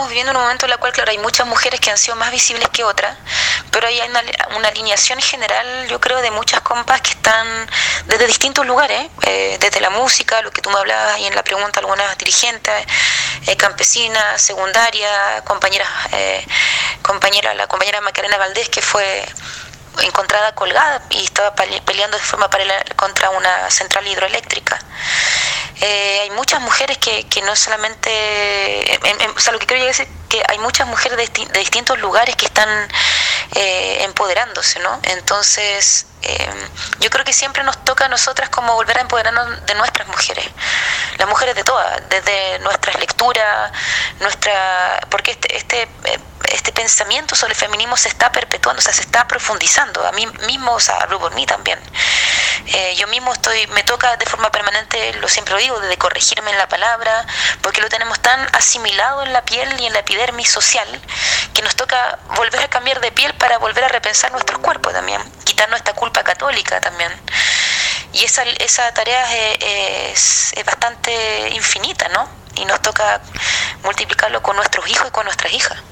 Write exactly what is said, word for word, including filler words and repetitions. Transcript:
estamos viviendo en un momento en el cual, claro, hay muchas mujeres que han sido más visibles que otras, pero hay una, una alineación general, yo creo, de muchas compas que están desde distintos lugares, eh, desde la música, lo que tú me hablabas y en la pregunta, algunas dirigentes, eh, campesinas, secundaria, compañeras, eh, compañera, la compañera Macarena Valdés, que fue encontrada colgada y estaba peleando de forma paralela contra una central hidroeléctrica. Eh, hay muchas mujeres que, que no solamente, en, en, o sea, lo que quiero llegar es que hay muchas mujeres de, de distintos lugares que están eh, empoderándose, ¿no? Entonces, eh, yo creo que siempre nos toca a nosotras como volver a empoderarnos de nuestras mujeres, las mujeres de todas, desde nuestras lecturas, nuestra, porque este, este, este pensamiento sobre el feminismo se está perpetuando, o sea, se está profundizando. A mí mismo, o sea, hablo por mí también. Eh, yo mismo estoy, me toca de forma permanente, lo siempre lo digo, de corregirme en la palabra, porque lo tenemos tan asimilado en la piel y en la epidermis social, que nos toca volver a cambiar de piel para volver a repensar nuestros cuerpos también, quitarnos esta culpa católica también. Y esa, esa tarea es, es, es bastante infinita, ¿no? Y nos toca multiplicarlo con nuestros hijos y con nuestras hijas.